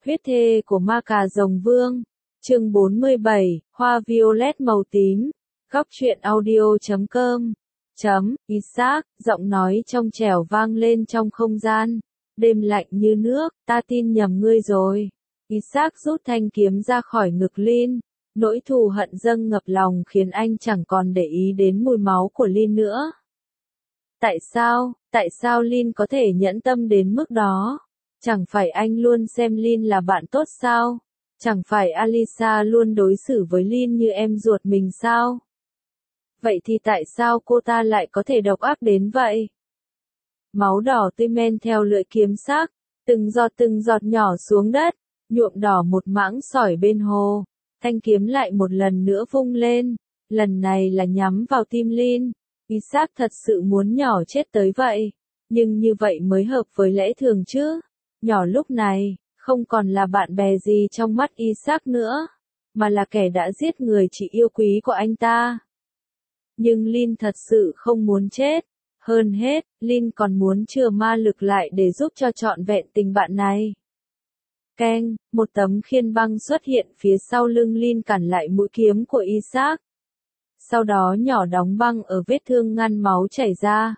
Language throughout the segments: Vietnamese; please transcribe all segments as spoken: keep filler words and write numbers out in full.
Huyết thê của ma cà rồng vương. Chương bốn mươi bảy, hoa violet màu tím. Góc truyện audio chấm com. Chấm, Isaac, giọng nói trong trẻo vang lên trong không gian. Đêm lạnh như nước, ta tin nhầm ngươi rồi. Isaac rút thanh kiếm ra khỏi ngực Lin. Nỗi thù hận dâng ngập lòng khiến anh chẳng còn để ý đến mùi máu của Lin nữa. Tại sao, tại sao Lin có thể nhẫn tâm đến mức đó? Chẳng phải anh luôn xem Lin là bạn tốt sao? Chẳng phải Alisa luôn đối xử với Lin như em ruột mình sao? Vậy thì tại sao cô ta lại có thể độc ác đến vậy? Máu đỏ tươi men theo lưỡi kiếm sắc, từng giọt từng giọt nhỏ xuống đất, nhuộm đỏ một mảng sỏi bên hồ. Thanh kiếm lại một lần nữa vung lên, lần này là nhắm vào tim Lin. Isaac thật sự muốn nhỏ chết tới vậy, nhưng như vậy mới hợp với lẽ thường chứ. Nhỏ lúc này, không còn là bạn bè gì trong mắt Isaac nữa, mà là kẻ đã giết người chị yêu quý của anh ta. Nhưng Lin thật sự không muốn chết. Hơn hết, Lin còn muốn chừa ma lực lại để giúp cho trọn vẹn tình bạn này. Keng, một tấm khiên băng xuất hiện phía sau lưng Lin cản lại mũi kiếm của Isaac. Sau đó nhỏ đóng băng ở vết thương ngăn máu chảy ra.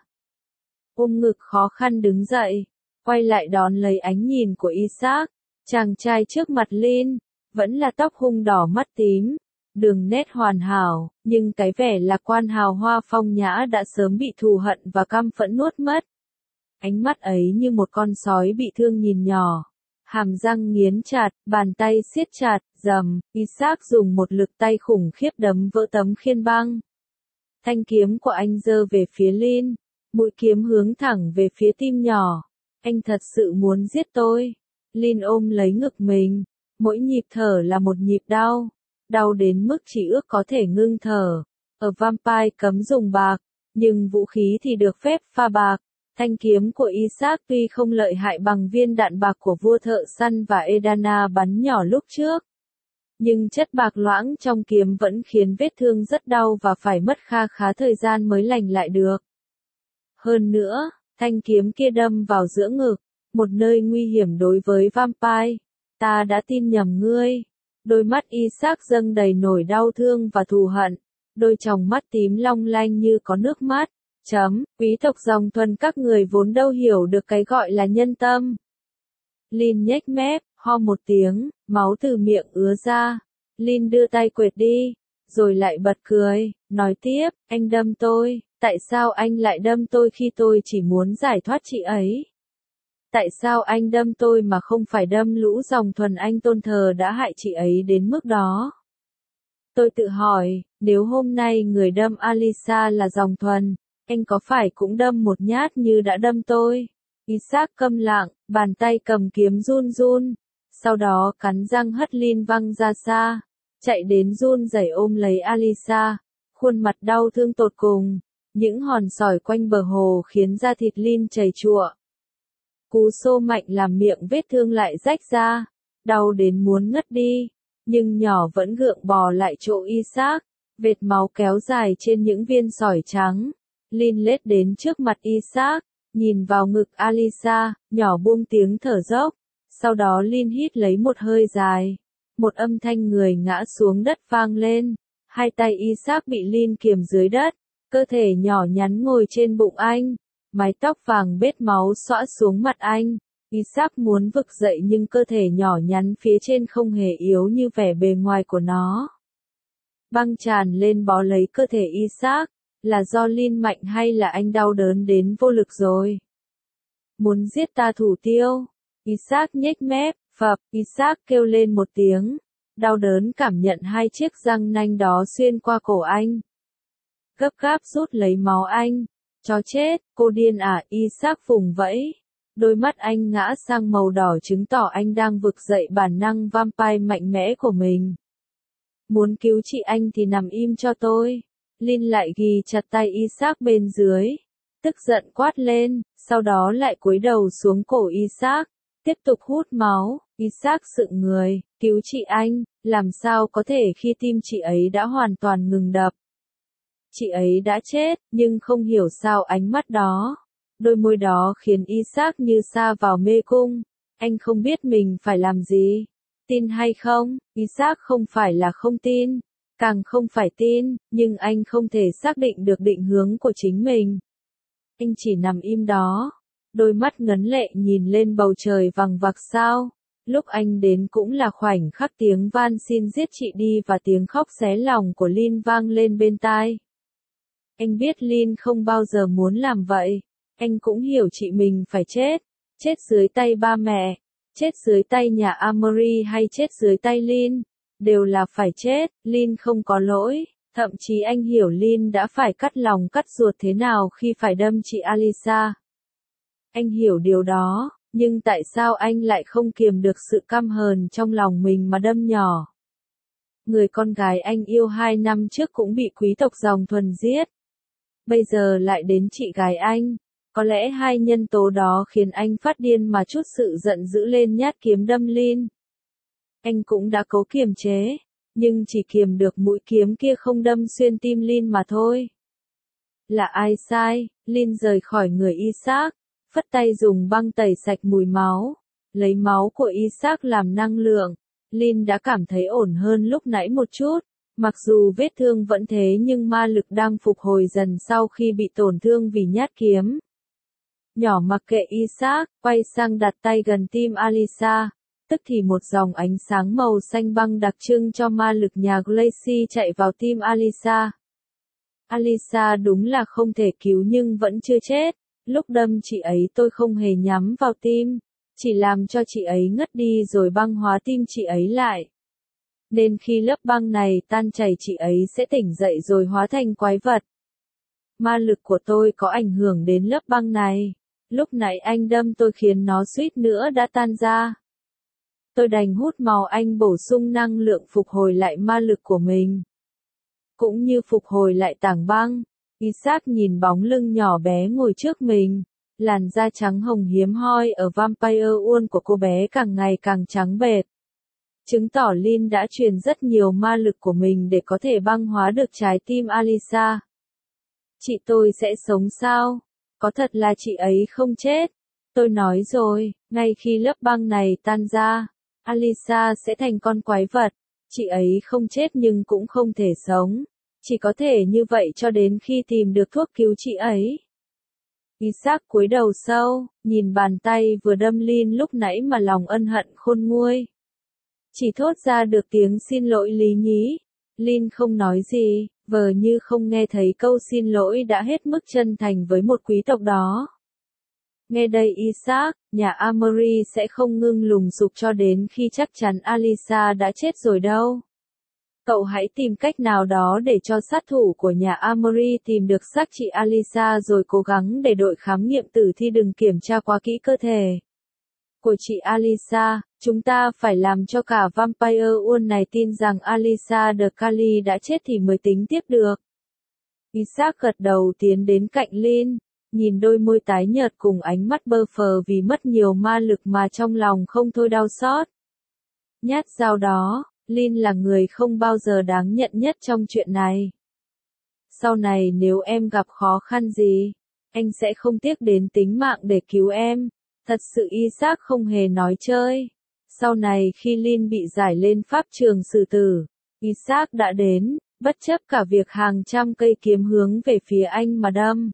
Ôm ngực khó khăn đứng dậy, quay lại đón lấy ánh nhìn của Isaac. Chàng trai trước mặt Lin, vẫn là tóc hung đỏ mắt tím, đường nét hoàn hảo, nhưng cái vẻ lạc quan hào hoa phong nhã đã sớm bị thù hận và căm phẫn nuốt mất. Ánh mắt ấy như một con sói bị thương nhìn nhỏ, hàm răng nghiến chặt, bàn tay siết chặt, rầm, Isaac dùng một lực tay khủng khiếp đấm vỡ tấm khiên băng. Thanh kiếm của anh giơ về phía Lin, mũi kiếm hướng thẳng về phía tim nhỏ. Anh thật sự muốn giết tôi. Lin ôm lấy ngực mình, mỗi nhịp thở là một nhịp đau, đau đến mức chỉ ước có thể ngưng thở. Ở Vampire cấm dùng bạc, nhưng vũ khí thì được phép pha bạc. Thanh kiếm của Isaac tuy không lợi hại bằng viên đạn bạc của vua thợ săn và Edana bắn nhỏ lúc trước, nhưng chất bạc loãng trong kiếm vẫn khiến vết thương rất đau và phải mất kha khá thời gian mới lành lại được. Hơn nữa, thanh kiếm kia đâm vào giữa ngực, một nơi nguy hiểm đối với Vampire. Ta đã tin nhầm ngươi. Đôi mắt Isaac dâng đầy nỗi đau thương và thù hận, đôi tròng mắt tím long lanh như có nước mắt. Chấm, quý tộc dòng thuần các người vốn đâu hiểu được cái gọi là nhân tâm. Lin nhếch mép, ho một tiếng, máu từ miệng ứa ra. Lin đưa tay quệt đi, rồi lại bật cười, nói tiếp, anh đâm tôi, tại sao anh lại đâm tôi khi tôi chỉ muốn giải thoát chị ấy? Tại sao anh đâm tôi mà không phải đâm lũ dòng thuần anh tôn thờ đã hại chị ấy đến mức đó? Tôi tự hỏi, nếu hôm nay người đâm Alisa là dòng thuần, anh có phải cũng đâm một nhát như đã đâm tôi? Isaac câm lặng, bàn tay cầm kiếm run run, sau đó cắn răng hất Lin văng ra xa, chạy đến run rẩy ôm lấy Alisa, khuôn mặt đau thương tột cùng, những hòn sỏi quanh bờ hồ khiến da thịt Lin chảy chụa. Cú xô mạnh làm miệng vết thương lại rách ra, đau đến muốn ngất đi, nhưng nhỏ vẫn gượng bò lại chỗ Isaac, vệt máu kéo dài trên những viên sỏi trắng. Lin lết đến trước mặt Isaac, nhìn vào ngực Alisa, nhỏ buông tiếng thở dốc. Sau đó Lin hít lấy một hơi dài. Một âm thanh người ngã xuống đất vang lên. Hai tay Isaac bị Lin kiềm dưới đất. Cơ thể nhỏ nhắn ngồi trên bụng anh. Mái tóc vàng bết máu xõa xuống mặt anh. Isaac muốn vực dậy nhưng cơ thể nhỏ nhắn phía trên không hề yếu như vẻ bề ngoài của nó. Băng tràn lên bó lấy cơ thể Isaac. Là do Lin mạnh hay là anh đau đớn đến vô lực rồi? Muốn giết ta thủ tiêu? Isaac nhếch mép, phập, Isaac kêu lên một tiếng. Đau đớn cảm nhận hai chiếc răng nanh đó xuyên qua cổ anh. Gấp gáp rút lấy máu anh. Chó chết, cô điên à? Isaac vùng vẫy. Đôi mắt anh ngã sang màu đỏ chứng tỏ anh đang vực dậy bản năng vampire mạnh mẽ của mình. Muốn cứu chị anh thì nằm im cho tôi. Lin lại ghì chặt tay Isaac bên dưới, tức giận quát lên, sau đó lại cúi đầu xuống cổ Isaac, tiếp tục hút máu. Isaac sững người, cứu chị anh, làm sao có thể khi tim chị ấy đã hoàn toàn ngừng đập. Chị ấy đã chết, nhưng không hiểu sao ánh mắt đó, đôi môi đó khiến Isaac như sa vào mê cung. Anh không biết mình phải làm gì. Tin hay không? Isaac không phải là không tin, càng không phải tin, nhưng anh không thể xác định được định hướng của chính mình. Anh chỉ nằm im đó, đôi mắt ngấn lệ nhìn lên bầu trời vằng vặc sao. Lúc anh đến cũng là khoảnh khắc tiếng van xin giết chị đi và tiếng khóc xé lòng của Lin vang lên bên tai. Anh biết Lin không bao giờ muốn làm vậy. Anh cũng hiểu chị mình phải chết. Chết dưới tay ba mẹ, chết dưới tay nhà Amory hay chết dưới tay Lin, đều là phải chết. Lin không có lỗi. Thậm chí anh hiểu Lin đã phải cắt lòng cắt ruột thế nào khi phải đâm chị Alisa. Anh hiểu điều đó, nhưng tại sao anh lại không kiềm được sự căm hờn trong lòng mình mà đâm nhỏ? Người con gái anh yêu hai năm trước cũng bị quý tộc dòng thuần giết. Bây giờ lại đến chị gái anh. Có lẽ hai nhân tố đó khiến anh phát điên mà chút sự giận dữ lên nhát kiếm đâm Lin. Anh cũng đã cố kiềm chế, nhưng chỉ kiềm được mũi kiếm kia không đâm xuyên tim Lin mà thôi. Là ai sai? Lin rời khỏi người Isaac, phất tay dùng băng tẩy sạch mùi máu, lấy máu của Isaac làm năng lượng. Lin đã cảm thấy ổn hơn lúc nãy một chút, mặc dù vết thương vẫn thế nhưng ma lực đang phục hồi dần sau khi bị tổn thương vì nhát kiếm. Nhỏ mặc kệ Isaac, quay sang đặt tay gần tim Alisa, tức thì một dòng ánh sáng màu xanh băng đặc trưng cho ma lực nhà Glacy chạy vào tim Alisa. Alisa đúng là không thể cứu nhưng vẫn chưa chết. Lúc đâm chị ấy tôi không hề nhắm vào tim, chỉ làm cho chị ấy ngất đi rồi băng hóa tim chị ấy lại. Nên khi lớp băng này tan chảy chị ấy sẽ tỉnh dậy rồi hóa thành quái vật. Ma lực của tôi có ảnh hưởng đến lớp băng này. Lúc nãy anh đâm tôi khiến nó suýt nữa đã tan ra. Tôi đành hút máu anh bổ sung năng lượng phục hồi lại ma lực của mình. Cũng như phục hồi lại tảng băng. Isaac nhìn bóng lưng nhỏ bé ngồi trước mình. Làn da trắng hồng hiếm hoi ở Vampire Uôn của cô bé càng ngày càng trắng bệt. Chứng tỏ Lin đã truyền rất nhiều ma lực của mình để có thể băng hóa được trái tim Alisa. Chị tôi sẽ sống sao? Có thật là chị ấy không chết? Tôi nói rồi, ngay khi lớp băng này tan ra, Alisa sẽ thành con quái vật. Chị ấy không chết nhưng cũng không thể sống. Chỉ có thể như vậy cho đến khi tìm được thuốc cứu chị ấy. Isaac cúi đầu sâu, nhìn bàn tay vừa đâm Lin lúc nãy mà lòng ân hận khôn nguôi. Chỉ thốt ra được tiếng xin lỗi lý nhí. Lin không nói gì, vờ như không nghe thấy câu xin lỗi đã hết mức chân thành với một quý tộc đó. Nghe đây Isaac, nhà Amory sẽ không ngưng lùng sục cho đến khi chắc chắn Alisa đã chết rồi đâu. Cậu hãy tìm cách nào đó để cho sát thủ của nhà Amory tìm được xác chị Alisa rồi cố gắng để đội khám nghiệm tử thi đừng kiểm tra quá kỹ cơ thể của chị Alisa. Chúng ta phải làm cho cả Vampire Uôn này tin rằng Alisa de Cali đã chết thì mới tính tiếp được. Isaac gật đầu tiến đến cạnh Lin, nhìn đôi môi tái nhợt cùng ánh mắt bơ phờ vì mất nhiều ma lực mà trong lòng không thôi đau xót. Nhát dao đó, Lin là người không bao giờ đáng nhận nhất trong chuyện này. Sau này nếu em gặp khó khăn gì, anh sẽ không tiếc đến tính mạng để cứu em. Thật sự Isaac không hề nói chơi. Sau này khi Lin bị giải lên pháp trường xử tử, Isaac đã đến, bất chấp cả việc hàng trăm cây kiếm hướng về phía anh mà đâm.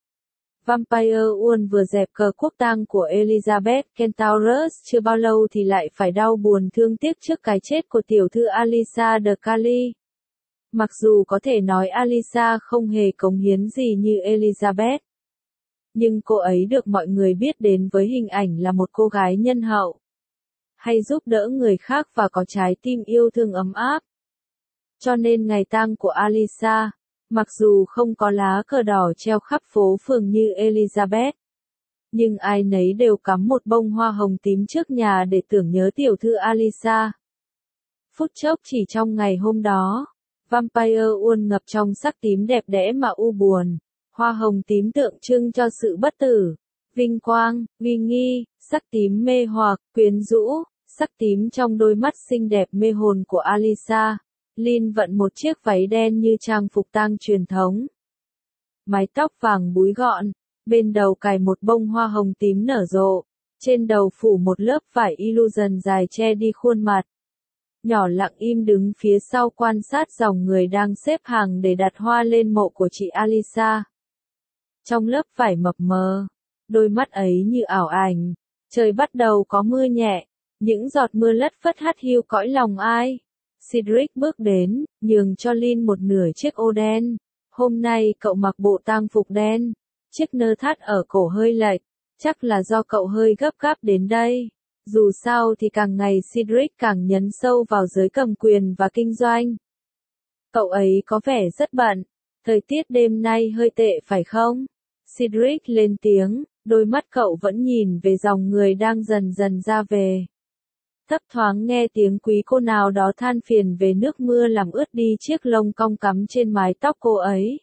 Vampire Uôn vừa dẹp cờ quốc tang của Elizabeth Kentaurus chưa bao lâu thì lại phải đau buồn thương tiếc trước cái chết của tiểu thư Alisa de Cali. Mặc dù có thể nói Alisa không hề cống hiến gì như Elizabeth, nhưng cô ấy được mọi người biết đến với hình ảnh là một cô gái nhân hậu, hay giúp đỡ người khác và có trái tim yêu thương ấm áp. Cho nên ngày tang của Alisa, mặc dù không có lá cờ đỏ treo khắp phố phường như Elizabeth, nhưng ai nấy đều cắm một bông hoa hồng tím trước nhà để tưởng nhớ tiểu thư Alisa. Phút chốc chỉ trong ngày hôm đó, Vampire Uôn ngập trong sắc tím đẹp đẽ mà u buồn. Hoa hồng tím tượng trưng cho sự bất tử, vinh quang, uy nghi, sắc tím mê hoặc, quyến rũ, sắc tím trong đôi mắt xinh đẹp mê hồn của Alisa. Lin vận một chiếc váy đen như trang phục tang truyền thống. Mái tóc vàng búi gọn, bên đầu cài một bông hoa hồng tím nở rộ. Trên đầu phủ một lớp vải illusion dài che đi khuôn mặt. Nhỏ lặng im đứng phía sau quan sát dòng người đang xếp hàng để đặt hoa lên mộ của chị Alisa. Trong lớp vải mập mờ, đôi mắt ấy như ảo ảnh. Trời bắt đầu có mưa nhẹ, những giọt mưa lất phất hắt hiu cõi lòng ai. Cedric bước đến, nhường cho Lynn một nửa chiếc ô đen. Hôm nay cậu mặc bộ tang phục đen, chiếc nơ thắt ở cổ hơi lệch, chắc là do cậu hơi gấp gáp đến đây. Dù sao thì càng ngày Cedric càng nhấn sâu vào giới cầm quyền và kinh doanh. Cậu ấy có vẻ rất bận, thời tiết đêm nay hơi tệ phải không? Cedric lên tiếng, đôi mắt cậu vẫn nhìn về dòng người đang dần dần ra về. Thấp thoáng nghe tiếng quý cô nào đó than phiền về nước mưa làm ướt đi chiếc lông cong cắm trên mái tóc cô ấy.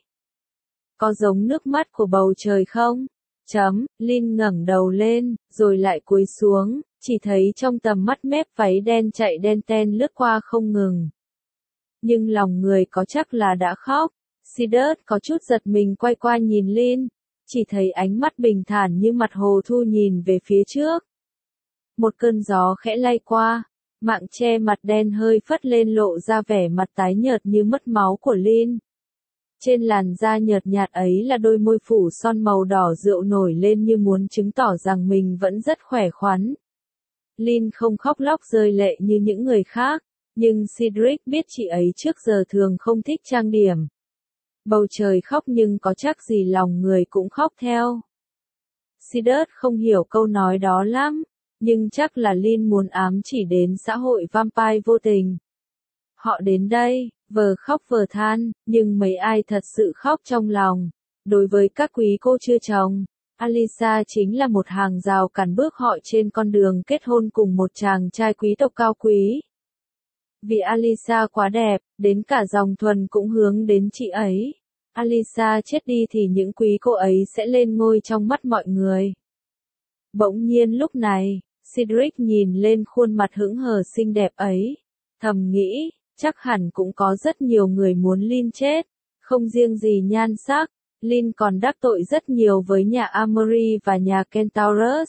Có giống nước mắt của bầu trời không? Chấm, Lynn ngẩng đầu lên, rồi lại cúi xuống, chỉ thấy trong tầm mắt mép váy đen chạy đen ten lướt qua không ngừng. Nhưng lòng người có chắc là đã khóc. Cedric có chút giật mình quay qua nhìn Lynn, chỉ thấy ánh mắt bình thản như mặt hồ thu nhìn về phía trước. Một cơn gió khẽ lay qua, mạng che mặt đen hơi phất lên lộ ra vẻ mặt tái nhợt như mất máu của Lynn. Trên làn da nhợt nhạt ấy là đôi môi phủ son màu đỏ rượu nổi lên như muốn chứng tỏ rằng mình vẫn rất khỏe khoắn. Lynn không khóc lóc rơi lệ như những người khác, nhưng Cedric biết chị ấy trước giờ thường không thích trang điểm. Bầu trời khóc nhưng có chắc gì lòng người cũng khóc theo. Cedric không hiểu câu nói đó lắm, nhưng chắc là Lynn muốn ám chỉ đến xã hội vampire vô tình. Họ đến đây, vừa khóc vừa than, nhưng mấy ai thật sự khóc trong lòng. Đối với các quý cô chưa chồng, Alisa chính là một hàng rào cản bước họ trên con đường kết hôn cùng một chàng trai quý tộc cao quý. Vì Alisa quá đẹp, đến cả dòng thuần cũng hướng đến chị ấy. Alisa chết đi thì những quý cô ấy sẽ lên ngôi trong mắt mọi người. Bỗng nhiên lúc này, Cedric nhìn lên khuôn mặt hững hờ xinh đẹp ấy, thầm nghĩ, chắc hẳn cũng có rất nhiều người muốn Lynn chết, không riêng gì nhan sắc, Lynn còn đắc tội rất nhiều với nhà Amory và nhà Kentaurus.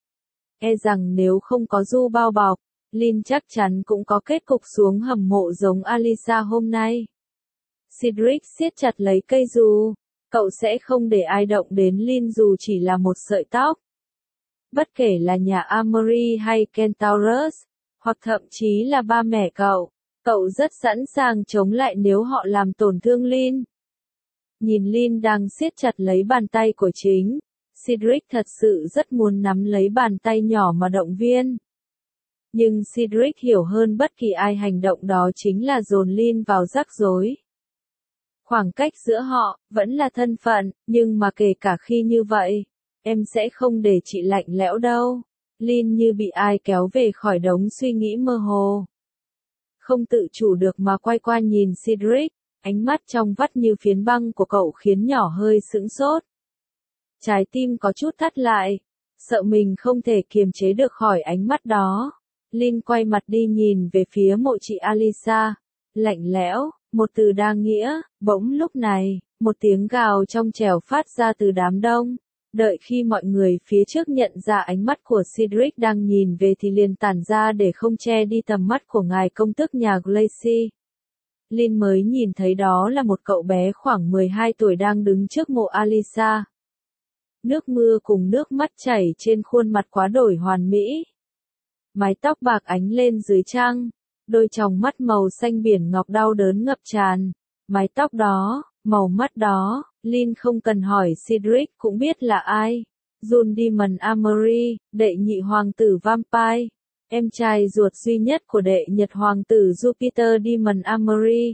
E rằng nếu không có du bao bọc, Lynn chắc chắn cũng có kết cục xuống hầm mộ giống Alisa hôm nay. Cedric siết chặt lấy cây dù, cậu sẽ không để ai động đến Lynn dù chỉ là một sợi tóc. Bất kể là nhà Amory hay Kentaurus, hoặc thậm chí là ba mẹ cậu, cậu rất sẵn sàng chống lại nếu họ làm tổn thương Lynn. Nhìn Lynn đang siết chặt lấy bàn tay của chính, Cedric thật sự rất muốn nắm lấy bàn tay nhỏ mà động viên. Nhưng Cedric hiểu hơn bất kỳ ai hành động đó chính là dồn Lynn vào rắc rối. Khoảng cách giữa họ, vẫn là thân phận, nhưng mà kể cả khi như vậy, em sẽ không để chị lạnh lẽo đâu. Lynn như bị ai kéo về khỏi đống suy nghĩ mơ hồ. Không tự chủ được mà quay qua nhìn Cedric, ánh mắt trong vắt như phiến băng của cậu khiến nhỏ hơi sững sốt. Trái tim có chút thắt lại, sợ mình không thể kiềm chế được khỏi ánh mắt đó. Lynn quay mặt đi nhìn về phía mộ chị Alisa, lạnh lẽo, một từ đa nghĩa, bỗng lúc này, một tiếng gào trong trẻo phát ra từ đám đông. Đợi khi mọi người phía trước nhận ra ánh mắt của Cedric đang nhìn về thì liền tản ra để không che đi tầm mắt của ngài công tước nhà Glacy. Lynn mới nhìn thấy đó là một cậu bé khoảng mười hai tuổi đang đứng trước mộ Alisa. Nước mưa cùng nước mắt chảy trên khuôn mặt quá đổi hoàn mỹ. Mái tóc bạc ánh lên dưới trăng, đôi tròng mắt màu xanh biển ngọc đau đớn ngập tràn. Mái tóc đó, màu mắt đó, Lynn không cần hỏi Cedric cũng biết là ai. Jun Demon Amory, đệ nhị hoàng tử vampire, em trai ruột duy nhất của đệ nhật hoàng tử Jupiter Demon Amory.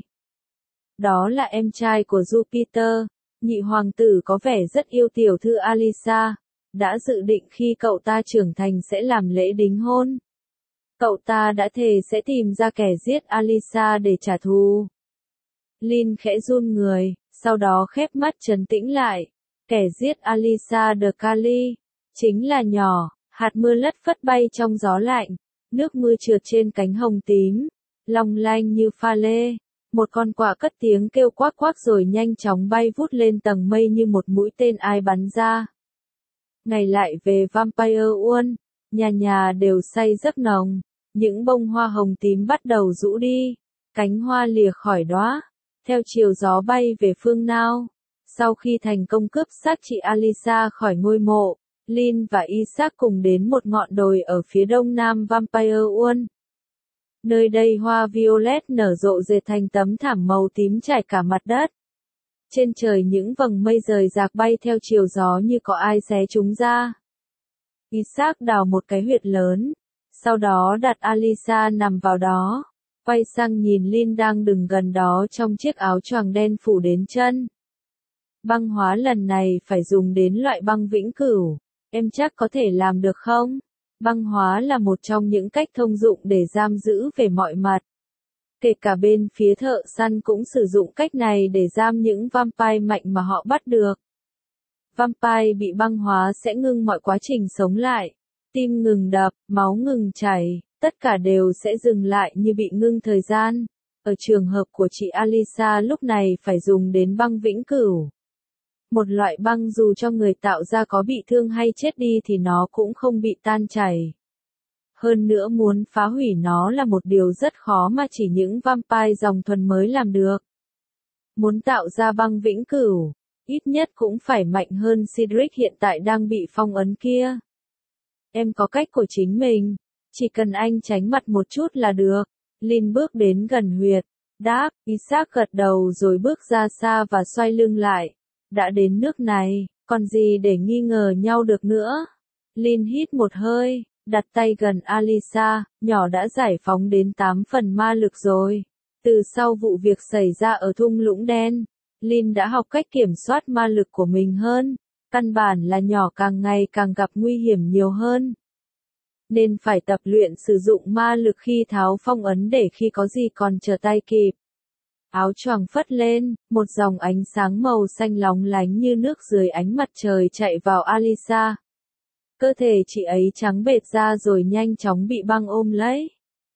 Đó là em trai của Jupiter, nhị hoàng tử có vẻ rất yêu tiểu thư Alisa, đã dự định khi cậu ta trưởng thành sẽ làm lễ đính hôn. Cậu ta đã thề sẽ tìm ra kẻ giết Alisa để trả thù. Lynn khẽ run người, sau đó khép mắt trấn tĩnh lại. Kẻ giết Alisa de Cali, chính là nhỏ, hạt mưa lất phất bay trong gió lạnh, nước mưa trượt trên cánh hồng tím, long lanh như pha lê. Một con quạ cất tiếng kêu quác quác rồi nhanh chóng bay vút lên tầng mây như một mũi tên ai bắn ra. Ngày lại về Vampire World, Nhà nhà đều say giấc nồng, những bông hoa hồng tím bắt đầu rũ đi, cánh hoa lìa khỏi đóa, theo chiều gió bay về phương nào. Sau khi thành công cướp xác chị Alyssa khỏi ngôi mộ, Lynn và Isaac cùng đến một ngọn đồi ở phía đông nam Vampire World. Nơi đây hoa violet nở rộ dệt thành tấm thảm màu tím trải cả mặt đất. Trên trời những vầng mây rời rạc bay theo chiều gió như có ai xé chúng ra. Isaac đào một cái huyệt lớn, sau đó đặt Alyssa nằm vào đó, quay sang nhìn Lynn đang đứng gần đó trong chiếc áo choàng đen phủ đến chân. Băng hóa lần này phải dùng đến loại băng vĩnh cửu, em chắc có thể làm được không? Băng hóa là một trong những cách thông dụng để giam giữ về mọi mặt. Kể cả bên phía thợ săn cũng sử dụng cách này để giam những vampire mạnh mà họ bắt được. Vampire bị băng hóa sẽ ngưng mọi quá trình sống lại, tim ngừng đập, máu ngừng chảy, tất cả đều sẽ dừng lại như bị ngưng thời gian. Ở trường hợp của chị Alyssa lúc này phải dùng đến băng vĩnh cửu. Một loại băng dù cho người tạo ra có bị thương hay chết đi thì nó cũng không bị tan chảy. Hơn nữa muốn phá hủy nó là một điều rất khó mà chỉ những vampire dòng thuần mới làm được. Muốn tạo ra băng vĩnh cửu, ít nhất cũng phải mạnh hơn Cedric hiện tại đang bị phong ấn kia. Em có cách của chính mình, chỉ cần anh tránh mặt một chút là được. Lynn bước đến gần huyệt, đáp, Isaac gật đầu rồi bước ra xa và xoay lưng lại. Đã đến nước này, còn gì để nghi ngờ nhau được nữa. Lynn hít một hơi, đặt tay gần Alyssa, nhỏ đã giải phóng đến tám phần ma lực rồi. Từ sau vụ việc xảy ra ở thung lũng đen, Lynn đã học cách kiểm soát ma lực của mình hơn. Căn bản là nhỏ càng ngày càng gặp nguy hiểm nhiều hơn. Nên phải tập luyện sử dụng ma lực khi tháo phong ấn để khi có gì còn trở tay kịp. Áo choàng phất lên, một dòng ánh sáng màu xanh lóng lánh như nước dưới ánh mặt trời chạy vào Alyssa. Cơ thể chị ấy trắng bệch ra rồi nhanh chóng bị băng ôm lấy.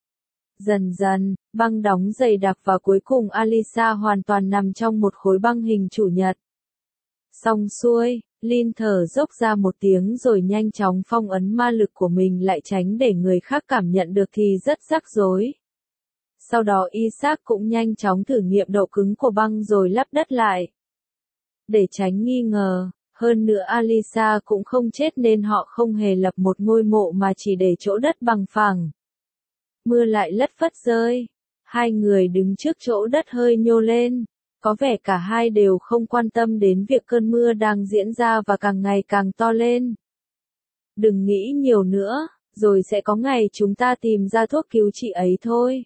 Dần dần, băng đóng dày đặc và cuối cùng Alyssa hoàn toàn nằm trong một khối băng hình chủ nhật. Xong xuôi, Lynn thở dốc ra một tiếng rồi nhanh chóng phong ấn ma lực của mình lại tránh để người khác cảm nhận được thì rất rắc rối. Sau đó Isaac cũng nhanh chóng thử nghiệm độ cứng của băng rồi lắp đất lại. Để tránh nghi ngờ, hơn nữa Alyssa cũng không chết nên họ không hề lập một ngôi mộ mà chỉ để chỗ đất bằng phẳng. Mưa lại lất phất rơi. Hai người đứng trước chỗ đất hơi nhô lên. Có vẻ cả hai đều không quan tâm đến việc cơn mưa đang diễn ra và càng ngày càng to lên. Đừng nghĩ nhiều nữa, rồi sẽ có ngày chúng ta tìm ra thuốc cứu chị ấy thôi.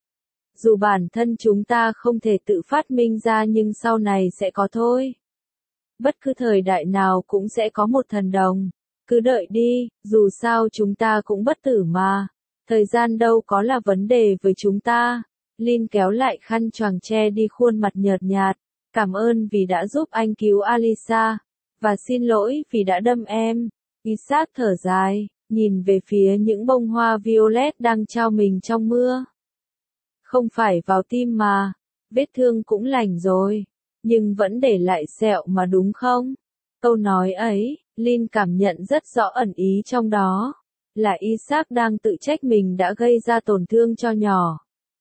Dù bản thân chúng ta không thể tự phát minh ra nhưng sau này sẽ có thôi. Bất cứ thời đại nào cũng sẽ có một thần đồng. Cứ đợi đi, dù sao chúng ta cũng bất tử mà. Thời gian đâu có là vấn đề với chúng ta. Lynn kéo lại khăn choàng che đi khuôn mặt nhợt nhạt. Cảm ơn vì đã giúp anh cứu Alyssa. Và xin lỗi vì đã đâm em. Isaac thở dài, nhìn về phía những bông hoa violet đang trao mình trong mưa. Không phải vào tim mà. Vết thương cũng lành rồi. Nhưng vẫn để lại sẹo mà đúng không? Câu nói ấy, Lynn cảm nhận rất rõ ẩn ý trong đó. Là Isaac đang tự trách mình đã gây ra tổn thương cho nhỏ.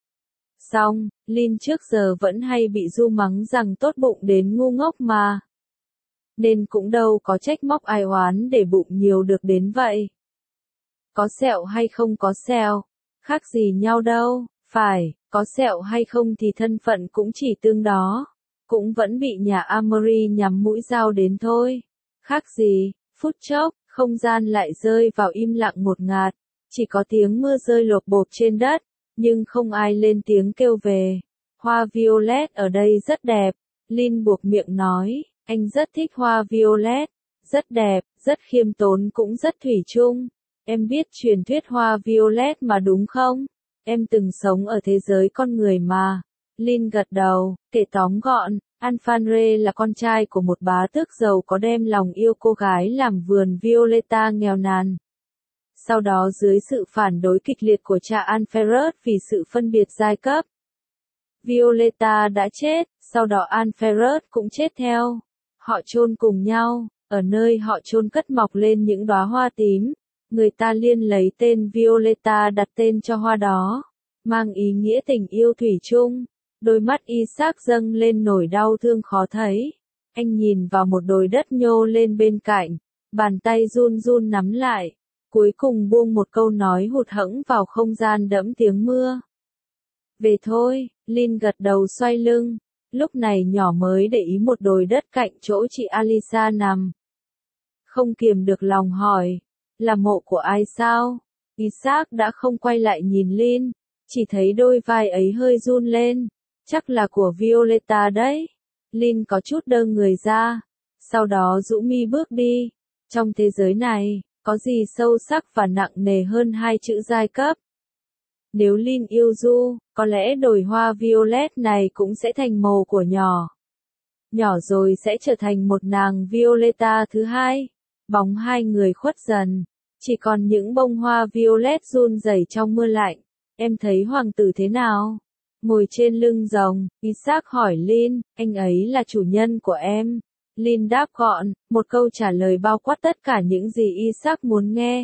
Xong, Lynn trước giờ vẫn hay bị Du mắng rằng tốt bụng đến ngu ngốc mà. Nên cũng đâu có trách móc ai oán để bụng nhiều được đến vậy. Có sẹo hay không có sẹo, khác gì nhau đâu, phải, có sẹo hay không thì thân phận cũng chỉ tương đó. Cũng vẫn bị nhà Amory nhắm mũi dao đến thôi. Khác gì, phút chốc, không gian lại rơi vào im lặng ngột ngạt. Chỉ có tiếng mưa rơi lộp bộp trên đất, nhưng không ai lên tiếng kêu về. Hoa violet ở đây rất đẹp, Lynn buộc miệng nói, anh rất thích hoa violet. Rất đẹp, rất khiêm tốn cũng rất thủy chung. Em biết truyền thuyết hoa violet mà đúng không? Em từng sống ở thế giới con người mà. Lynn gật đầu, kể tóm gọn, Alphonse là con trai của một bá tước giàu có đem lòng yêu cô gái làm vườn Violeta nghèo nàn. Sau đó dưới sự phản đối kịch liệt của cha Alphonse vì sự phân biệt giai cấp, Violeta đã chết, sau đó Alphonse cũng chết theo. Họ chôn cùng nhau, ở nơi họ chôn cất mọc lên những đóa hoa tím. người ta liên lấy tên Violeta đặt tên cho hoa đó, mang ý nghĩa tình yêu thủy chung. Đôi mắt Isaac dâng lên nỗi đau thương khó thấy. Anh nhìn vào một đồi đất nhô lên bên cạnh, bàn tay run run nắm lại, cuối cùng buông một câu nói hụt hẫng vào không gian đẫm tiếng mưa. Về thôi, Lynn gật đầu xoay lưng, lúc này nhỏ mới để ý một đồi đất cạnh chỗ chị Alisa nằm. Không kiềm được lòng hỏi, là mộ của ai sao? Isaac đã không quay lại nhìn Lynn, chỉ thấy đôi vai ấy hơi run lên, chắc là của Violeta đấy. Lynn có chút đơ người ra, sau đó rũ mi bước đi. Trong thế giới này, có gì sâu sắc và nặng nề hơn hai chữ giai cấp? Nếu Lynn yêu Du, có lẽ đồi hoa violet này cũng sẽ thành mồ của nhỏ. Nhỏ rồi sẽ trở thành một nàng Violeta thứ hai. Bóng hai người khuất dần, chỉ còn những bông hoa violet run rẩy trong mưa lạnh. Em thấy hoàng tử thế nào? Ngồi trên lưng rồng, Isaac hỏi Lynn, anh ấy là chủ nhân của em. Lynn đáp gọn, một câu trả lời bao quát tất cả những gì Isaac muốn nghe.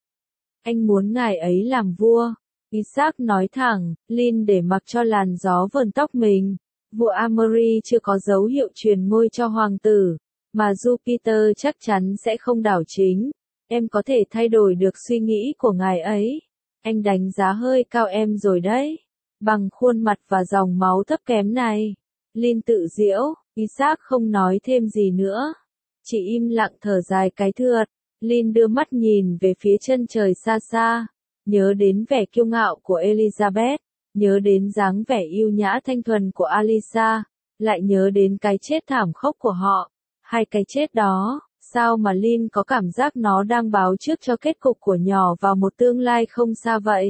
Anh muốn ngài ấy làm vua. Isaac nói thẳng, Lynn để mặc cho làn gió vờn tóc mình. Vua Amory chưa có dấu hiệu truyền ngôi cho hoàng tử, mà Jupiter chắc chắn sẽ không đảo chính. Em có thể thay đổi được suy nghĩ của ngài ấy. Anh đánh giá hơi cao em rồi đấy. Bằng khuôn mặt và dòng máu thấp kém này. Lynn tự giễu, Isaac không nói thêm gì nữa. Chỉ im lặng thở dài cái thượt. Lynn đưa mắt nhìn về phía chân trời xa xa. Nhớ đến vẻ kiêu ngạo của Elizabeth. Nhớ đến dáng vẻ yêu nhã thanh thuần của Alisa. Lại nhớ đến cái chết thảm khốc của họ. Hai cái chết đó, sao mà Lynn có cảm giác nó đang báo trước cho kết cục của nhỏ vào một tương lai không xa vậy?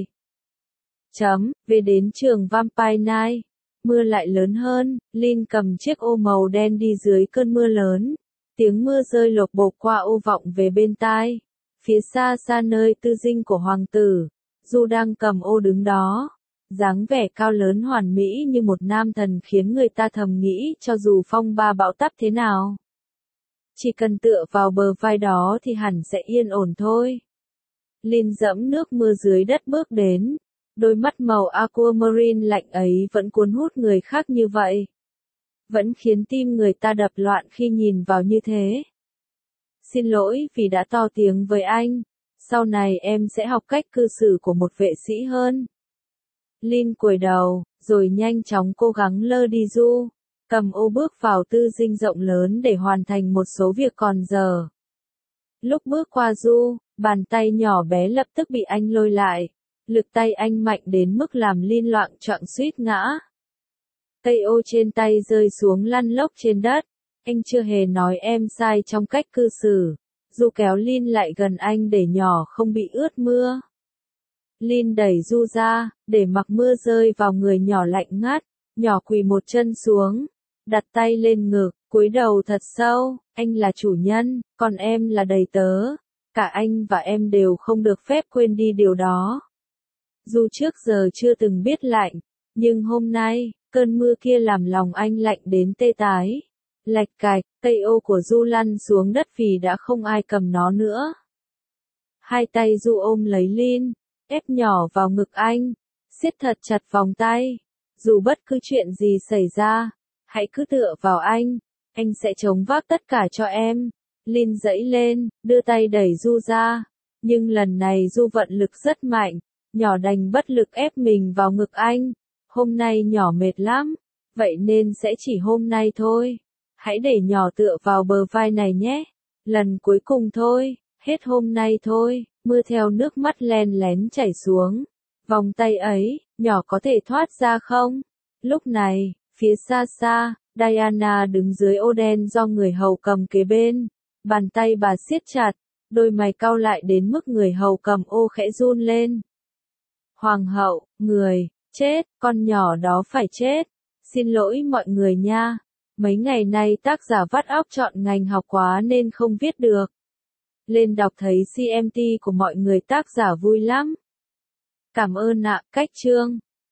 Chấm, về đến trường Vampire Night. Mưa lại lớn hơn, Lynn cầm chiếc ô màu đen đi dưới cơn mưa lớn. Tiếng mưa rơi lộp bộp qua ô vọng về bên tai. Phía xa xa nơi tư dinh của hoàng tử, Du đang cầm ô đứng đó. Dáng vẻ cao lớn hoàn mỹ như một nam thần khiến người ta thầm nghĩ cho dù phong ba bão táp thế nào. Chỉ cần tựa vào bờ vai đó thì hẳn sẽ yên ổn thôi. Lynn dẫm nước mưa dưới đất bước đến. Đôi mắt màu aquamarine lạnh ấy vẫn cuốn hút người khác như vậy. Vẫn khiến tim người ta đập loạn khi nhìn vào như thế. Xin lỗi vì đã to tiếng với anh. Sau này em sẽ học cách cư xử của một vệ sĩ hơn. Lynn cúi đầu, rồi nhanh chóng cố gắng lơ đi Du. Cầm ô bước vào tư dinh rộng lớn để hoàn thành một số việc còn dở. Lúc bước qua Du, bàn tay nhỏ bé lập tức bị anh lôi lại. Lực tay anh mạnh đến mức làm Lynn loạng choạng suýt ngã. Cây ô trên tay rơi xuống lăn lóc trên đất. Anh chưa hề nói em sai trong cách cư xử. Du kéo Lynn lại gần anh để nhỏ không bị ướt mưa. Lynn đẩy Du ra, để mặc mưa rơi vào người nhỏ lạnh ngắt. Nhỏ quỳ một chân xuống, đặt tay lên ngực, cúi đầu thật sâu. Anh là chủ nhân, còn em là đầy tớ. Cả anh và em đều không được phép quên đi điều đó. Dù trước giờ chưa từng biết lạnh, nhưng hôm nay, cơn mưa kia làm lòng anh lạnh đến tê tái. Lạch cạch, cây ô của Du lăn xuống đất vì đã không ai cầm nó nữa. Hai tay Du ôm lấy Lynn, ép nhỏ vào ngực anh, siết thật chặt vòng tay. Dù bất cứ chuyện gì xảy ra, hãy cứ tựa vào anh, anh sẽ chống vác tất cả cho em. Lynn giãy lên, đưa tay đẩy Du ra, nhưng lần này Du vận lực rất mạnh. Nhỏ đành bất lực ép mình vào ngực anh. Hôm nay nhỏ mệt lắm, vậy nên sẽ chỉ hôm nay thôi. Hãy để nhỏ tựa vào bờ vai này nhé. Lần cuối cùng thôi, hết hôm nay thôi. Mưa theo nước mắt len lén chảy xuống. Vòng tay ấy, nhỏ có thể thoát ra không? Lúc này, phía xa xa, Diana đứng dưới ô đen do người hầu cầm kế bên. Bàn tay bà siết chặt, đôi mày cau lại đến mức người hầu cầm ô khẽ run lên. Hoàng hậu, người, chết, con nhỏ đó phải chết. Xin lỗi mọi người nha. Mấy ngày nay tác giả vắt óc chọn ngành học quá nên không viết được. Lên đọc thấy xê em tê của mọi người tác giả vui lắm. Cảm ơn ạ, cách chương.